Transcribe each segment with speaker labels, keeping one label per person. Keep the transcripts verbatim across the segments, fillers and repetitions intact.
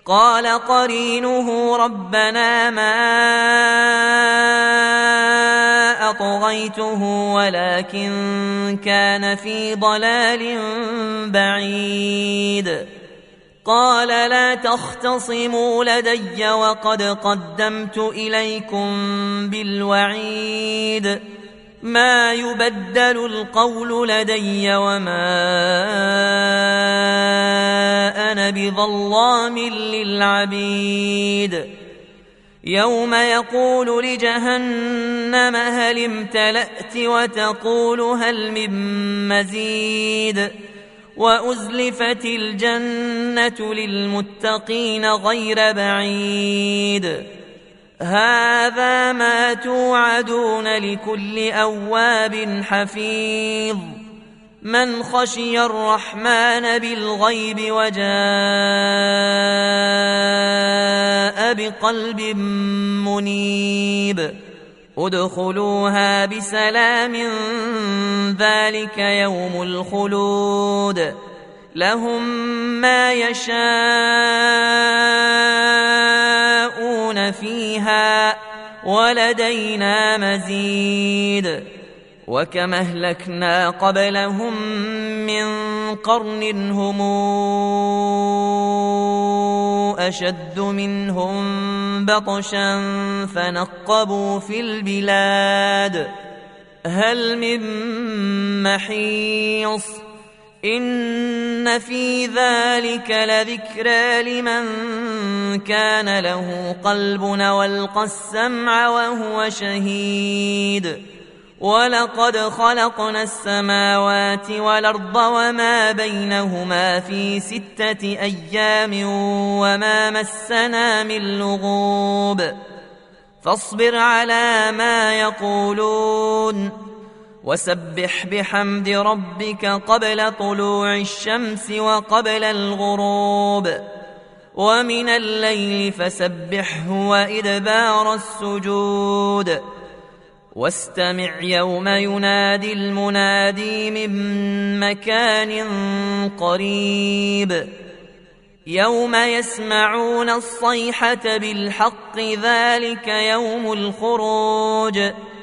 Speaker 1: قال قرينه ربنا ما أطغيته ولكن كان في ضلال بعيد. قال لا تختصموا لدي وقد قدمت إليكم بالوعيد، ما يبدل القول لدي وما أنا بظلام للعبيد. يوم يقول لجهنم هل امتلأت وتقول هل من مزيد، وأزلفت الجنة للمتقين غير بعيد. هذا ما توعدون لكل أواب حفيظ، من خشي الرحمن بالغيب وجاء بقلب منيب. ادخلوها بسلام ذلك يوم الخلود، لهم ما يشاءون فيها ولدينا مزيد. وكم أهلكنا قبلهم من قرن هم أشد منهم بطشا فنقبوا في البلاد هل من محيص. إن في ذلك لذكرى لمن كان له قلب والقى السمع وهو شهيد. ولقد خلقنا السماوات والأرض وما بينهما في ستة أيام وما مسنا من لغوب، فاصبر على ما يقولون وسبح بحمد ربك قبل طلوع الشمس وقبل الغروب، ومن الليل فسبحه وإدبار السجود. واستمع يوم ينادي المنادي من مكان قريب، يوم يسمعون الصيحة بالحق ذلك يوم الخروج.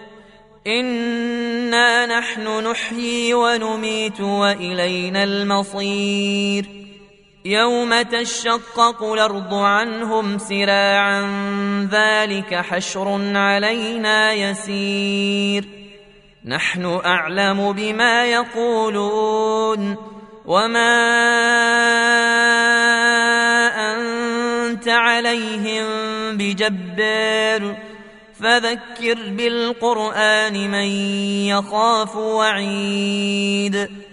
Speaker 1: إنا نحن نحيي ونميت وإلينا المصير. يوم تشقق الأرض عنهم سراعا ذلك حشر علينا يسير. نحن أعلم بما يقولون وما أنت عليهم بجبار، فذكر بالقرآن من يخاف وعيد.